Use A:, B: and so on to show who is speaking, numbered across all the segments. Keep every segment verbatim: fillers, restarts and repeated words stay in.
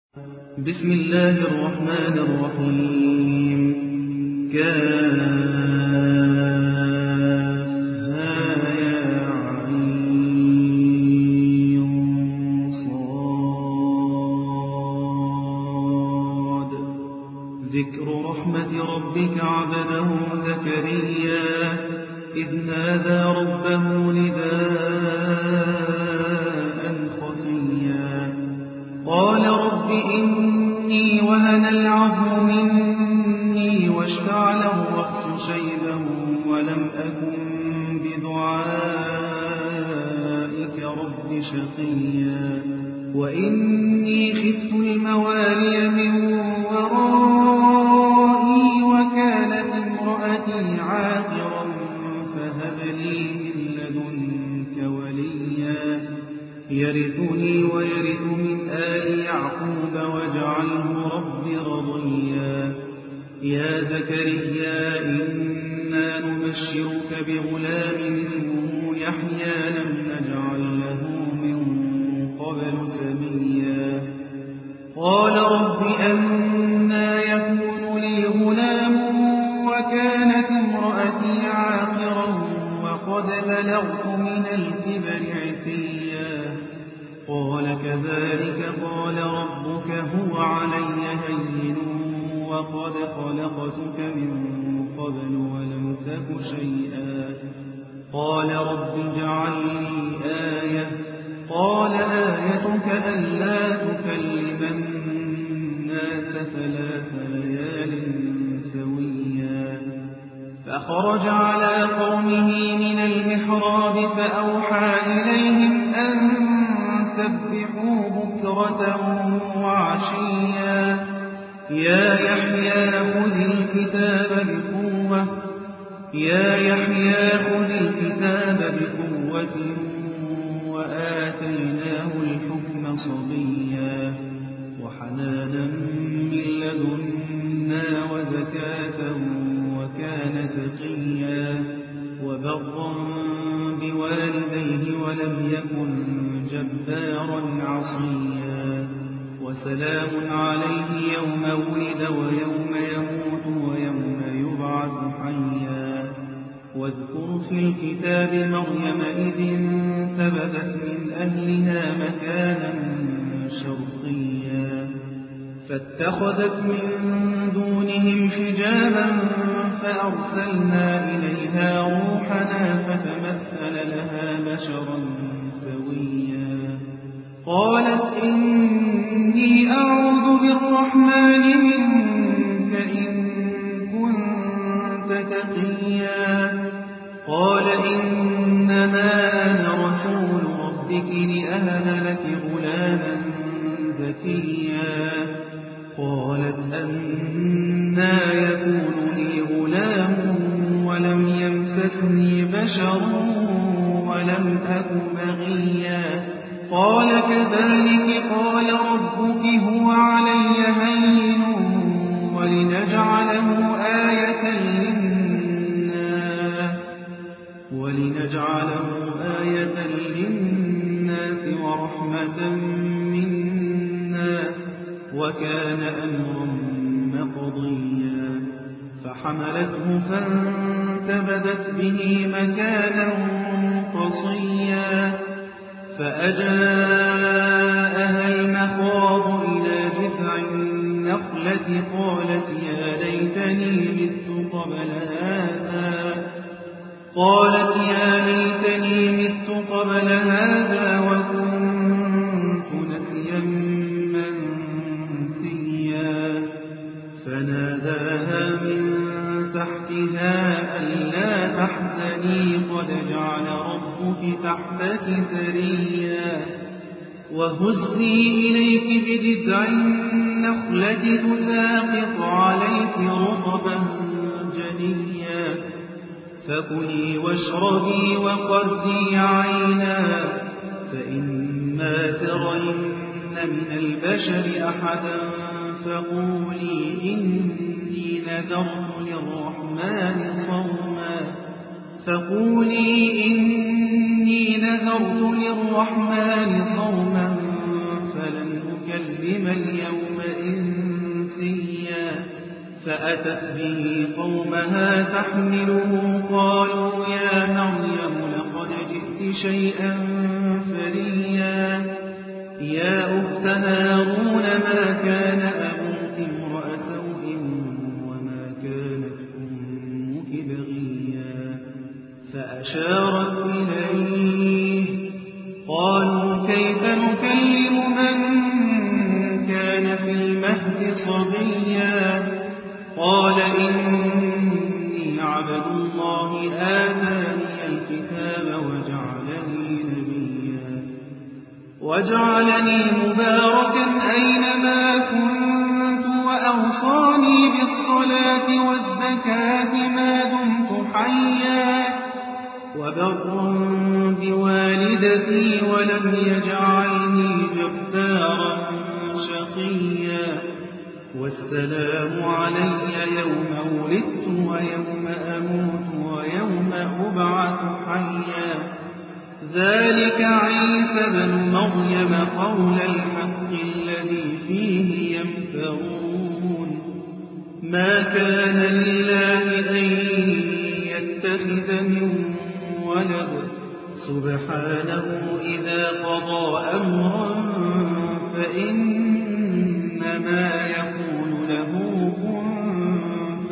A: بسم الله الرحمن الرحيم. كافها يا عين صاد. ذكر رحمة ربك عبده زكريا إذ نادى ربه نداء خفيا قال رب إني وهن العظم مني واشتعل الرأس شيبا ولم أكن بدعائك رب شقيا وإني خفت الموالي من ورائي وكانت امرأتي عاقرا فهب لي من لدنك وليا يرثني ويرث من آل يعقوب واجعله رب رضيا يا زكريا إنا نبشرك بغلام اسمه يحيى لم نجعل له من قبل سميا قال رب أنى يكون لي غلام وكانت امرأتي عاقرا وقد بلغت من الكبر عتيا قال كذلك قال ربك هو علي هين وقد خلقتك من قبل ولم تك شيئا قال رب اجعل لي آية قال آيتك ألا تكلم الناس ثلاث ليال سويا فخرج على قومه من المحراب فأوحى إليهم أن سبحوا بكرة وعشيا يا يحيى خذ الكتاب بقوة يا يحيى خذ الكتاب بقوة وآتيناه الحكم صبيا وحنانا من لدنا وزكاة وكان تقيا وبرا بوالديه ولم يكن جبارا عصيا وسلام عليه يوم ولد ويوم يموت ويوم يبعث حيا واذكر في الكتاب مريم إذ انتبذت من أهلها مكانا شرقيا فاتخذت من دونهم حجابا فأرسلنا إليها روحنا فتمثل لها بشرا سويا قالت إني أعوذ بالرحمن منك إن كنت تقيا قال إنما أنا رسول ربك لأهب لك غلاما زكيا قالت أنى يكون لي غلام ولم يمسسني بشر ولم أك بغيا قال كذلك قال ربك هو علي هين ولنجعله آية للناس ولنجعله آية للناس ورحمة منا وكان أمرا مقضيا فحملته فانتبذت به مكانا قصيا فأجاءها المخاض إلى جذع النخلة قالت يا ليتني مت قبل هذا قالت يا ليتني مت قبل هذا وكنت نسيا منسيا فناداها من تحتها ألا تحزني قد جعل ربك تحتك سريا وهزي إليك بجذع النخلة تساقط عليك رطبا جنيا فكلي واشربي وقري عينا فإما ترين من البشر أحدا فقولي إني نذرت للرحمن صوما فقولي إني نذرت للرحمن صوما فلن نكلم اليوم إنسيا فأتت به قومها تحمله قالوا يا مريم لقد جئت شيئا فريا يا أخت هارون ما كان أبوك امرأ سوء وما كانت أمك بغيا فأشارت إليه قالوا كيف نكلم من كان في المهد صبيا قال إني عبد الله آتاني الكتاب وجعلني نبيا وجعلني مباركا أينما كنت وأوصاني بالصلاة والزكاة ما دمت حيا وبرا بوالدتي ولم يجعلني جبارا شقيا والسلام علي يوم ولدت ويوم أموت ويوم أبعث حيا ذلك عيسى بن مريم قول الحق الذي فيه يمترون ما كان لله أن يتخذ من ولد سبحانه إذا قضى أمرا فإنما يقول له كن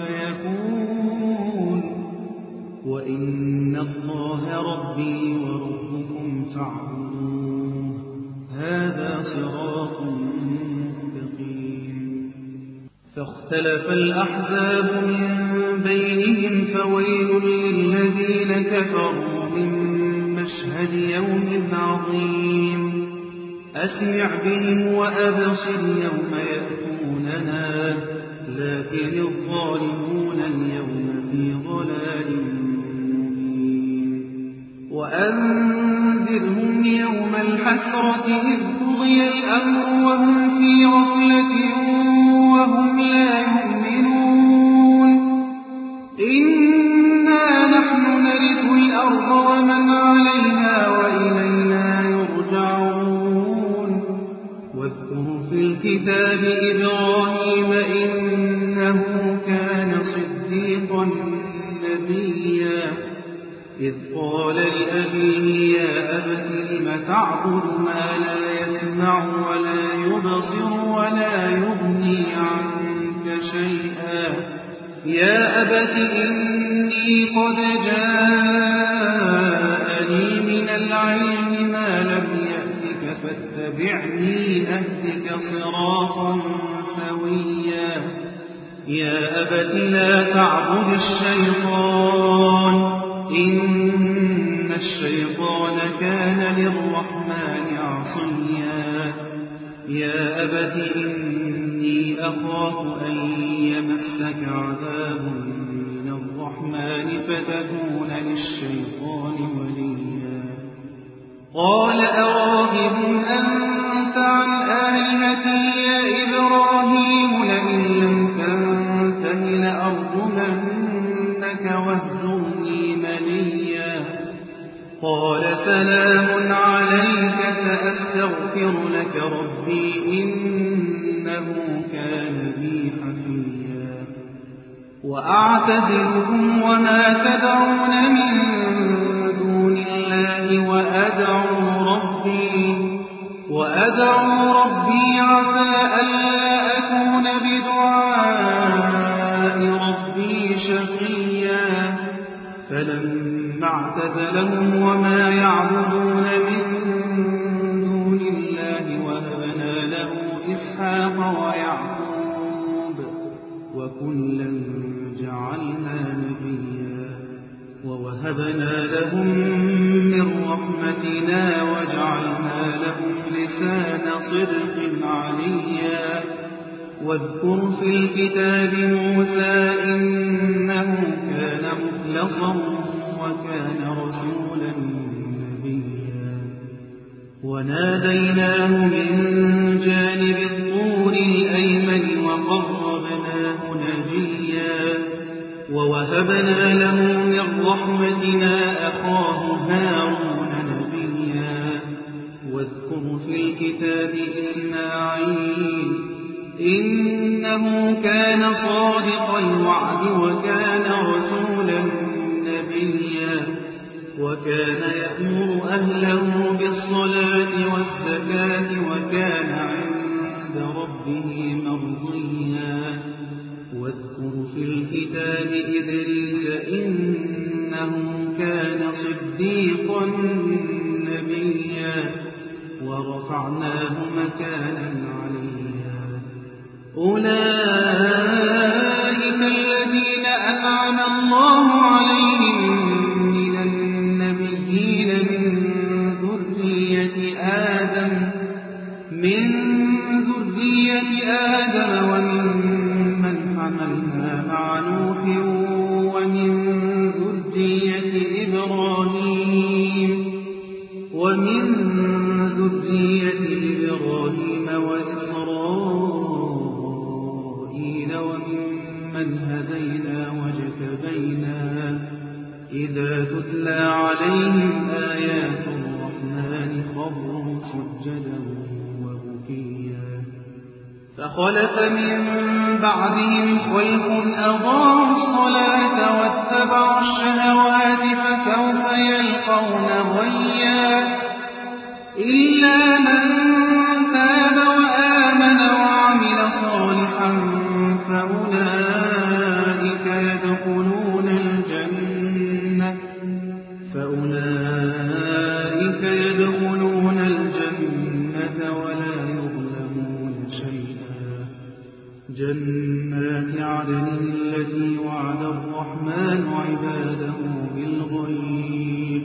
A: فيكون وإن الله ربي وربكم فاعبدوه هذا صراط مستقيم فاختلف الأحزاب من بينهم فويل للذين كفروا من مشهد يوم عظيم أسمع بهم وأبصر يوم يأتوننا لكن الظالمون اليوم في ضلال مبين وأنذرهم يوم الحسرة إذ قضي الأمر وهم في غفلة وهم لا يؤمنون إنا نحن نرث الأرض ومن عليها وإلينا يرجعون واذكر في الكتاب إبراهيم إنه كان صديقا نبيا إذ قال لأبيه يا أبت لم تعبد ما لا يسمع ولا يبصر ولا يغني عنك شيئا يا أبت إني قد جاءني من العلم ما لم يأتك فاتبعني أهدك صراطا سويا يا أبت لا تعبد الشيطان إن الشيطان كان للرحمن عصيا يا أبت إني أخاف أن يمسك عذاب من الرحمن فتكون للشيطان وليا قال أراغب أنت عن آلهتي يا إبراهيم لئن لم تنته لأرجمنك واهجرني مليا قال سلام عليك سأستغفر لك ربي إنه كان بي حفيا وأعتزلكم وما تدعون من دون الله وأدعو ربي وأدعو ربي عسى ألا أكون بدعاء ربي شقيا فلما اعتزلهم وما يعبدون من دون الله وهبنا له إسحاق ويعقوب وكلا جعلنا نبيا ووهبنا لهم من رحمتنا وجعلنا لهم لسان صدق عليا واذكر في الكتاب موسى إنه كان مخلصا وكان رسولا نبيا وناديناه من جانب الطور الأيمن وقربناه نجيا ووهبنا له من رحمتنا أخاه هارون نبيا واذكر في الكتاب إسماعيل إنه كان صادق الوعد وكان رسولا نبيا وكان يأمر أهله بالصلاة والزكاة وكان عند ربه مرضيا واذكر في الكتاب إدريس إنه كان صديقا نبيا ورفعناه مكانا عليا أولئك الذين أنعم الله عليهم من النبيين من ذرية آدم من ذرية آدم وممن حملنا مع نوح ومن ذرية إبراهيم ومن ذرية إبراهيم وإسرائيل وممن هدينا واجتبينا إذا تتلى عليهم آيات الرحمن خروا سجدا وبكيا فخلف من بعدهم خلف أضاعوا الصلاة واتبعوا الشهوات فسوف يلقون غيا إلا من تاب وآمن وعمل صالحا فأولئك يدخلون الجنة فأولئك يدخلون الجنة ولا يظلمون شيئا جنات عدن التي وعد الرحمن عباده بالغيب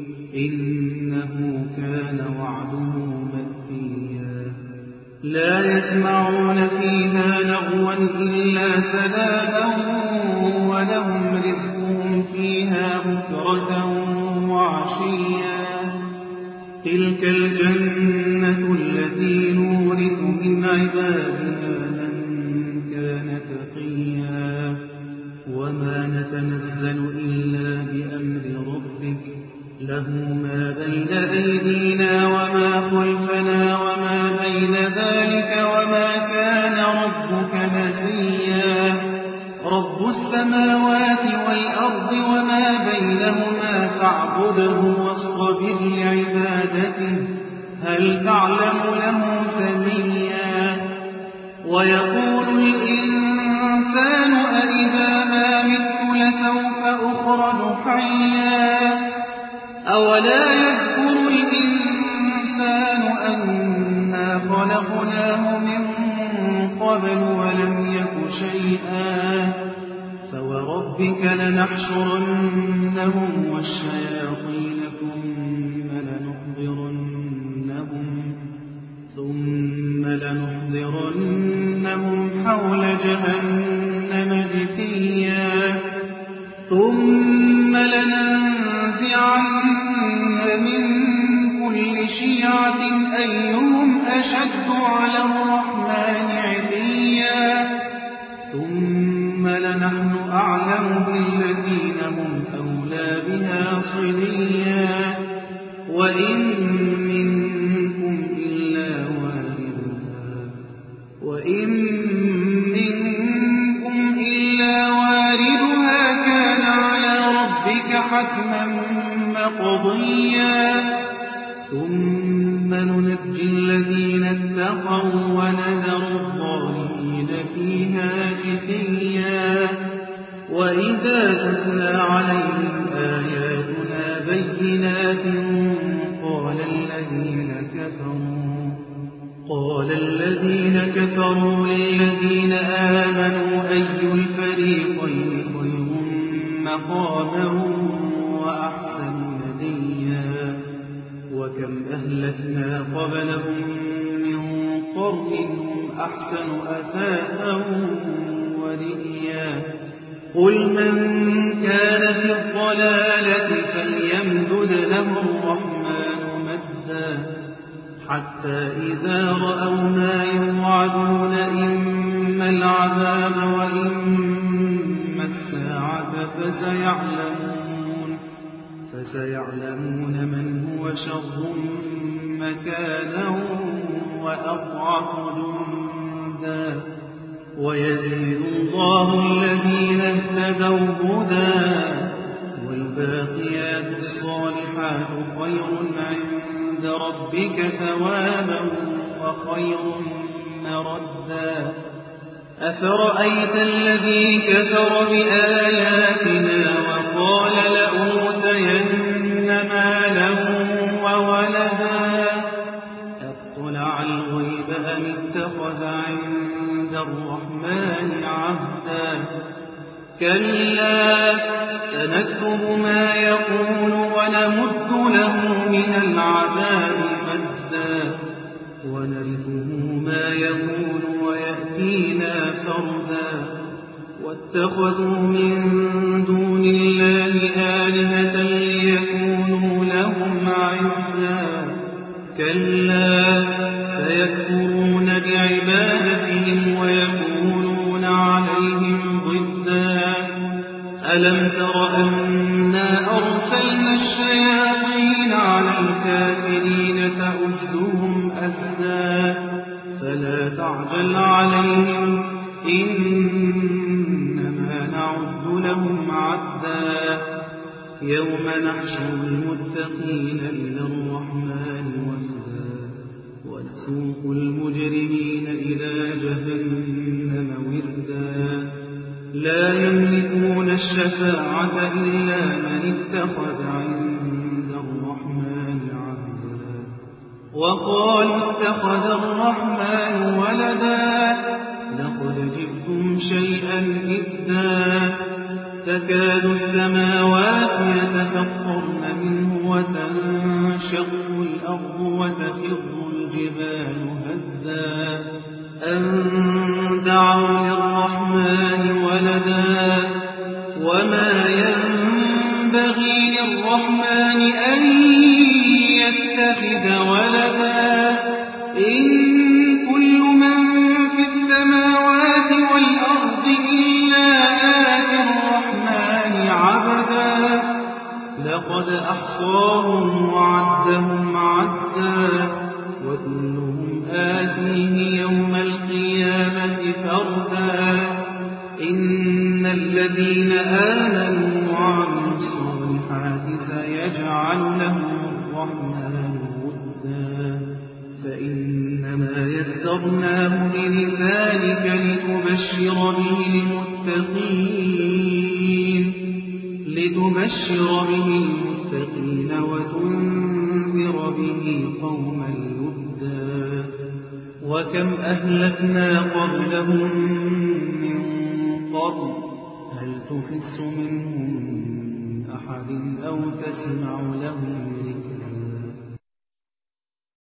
A: إنه كان وعده مأتيا لا يسمعون فيها لغوا إلا سلاما ولهم رزقهم فيها بكرة وعشيا تلك الجنة التي نورث من عبادنا من كان تقيا وما نتنزل إلا بأمر ربك له ما بين أيدينا وما خلفنا وما بين ذلك وما كان ربك نسيا رب السماوات والأرض وما بينهما فاعبده واصطبر لعبادته هل تعلم له سميا ويقول الإنسان أإذا ما مت لسوف أخرج حيا أولا يذكر الإنسان أنا خلقناه من قبل ولم يك شيئا فوربك لنحشرنهم والشياطين ثم لنحضرنهم ثم لنحضرنهم حول جهنم جثيا ثم لننزعن من كل شيعة أيهم أشد على الرحمن عتيا ثم لنحن أعلم بالذين هم أولى بها صليا وإن منكم إلا واردها وإن منكم إلا واردها كان على ربك حتما مقضيا ثم ننجي الذين اتقوا ونذر الظالمين فيها جثيا وإذا تتلى عليهم آياتنا بينات قال الذين كفروا قال الذين كفروا للذين آمنوا أي الفريقين خير مقاما وأحسن نديا وكم أهلكنا قبلهم من قرن هم أحسن أثاثا ورئيا قل من كان في الضلالة فليمدد له الرحمن مدا حتى إذا رأوا ما يوعدون إما العذاب وإما الساعة فسيعلمون فسيعلمون من هو شر مكانا وأضعف جندا ويزيد الله الذين اهتدوا هدى والباقيات الصالحات خير عند ربك ثوابا وخير مردا أفرأيت الذي كفر بآياتنا وقال لأوتين مالا وولدا أطلع الغيب أم اتخذ عند الرحمن عهدا كلا سنكتب ما يقول ونمد له من العذاب مدا ونرثه ما يقول ويأتينا فردا واتخذوا من دون الله آلهة ليكونوا لهم عزا كلا سيكفرون بعبادتهم ويكونون عليهم ضدا ألم تر أنا أرسلنا الشياطين على الكافرين فأزهم أزا فلا تعجل عليهم إنما نعد لهم عدا يوم نحشر المتقين إلى الرحمن وفدا ونسوق المجرمين إلى جهنم وردا لا يملكون الشفاعة إلا من اتخذ عند الرحمن عهدا وقالوا اتخذ الرحمن ولدا لقد جئتم شيئا إدا تكاد السماوات يتفطرن منه وتنشق الأرض وتخر الجبال هدا أن دعوا للرحمن ولدا وما ينبغي للرحمن أن يتخذ ولدا إن كل من في السماوات والأرض إلا آتي الرحمن عبدا لقد أحصاهم وعدهم عدا وكلهم آتيه يوم القيامة فردا إن الذين آمنوا وعملوا الصالحات سيجعل لهم الرحمن ودا فإنما يسرناه بلسانك لتبشر به المتقين لتبشر به المتقين وتنذر به قوما لدا وكم أهلكنا قبلهم من قرن هل تحس منهم أحد أو تسمع لهم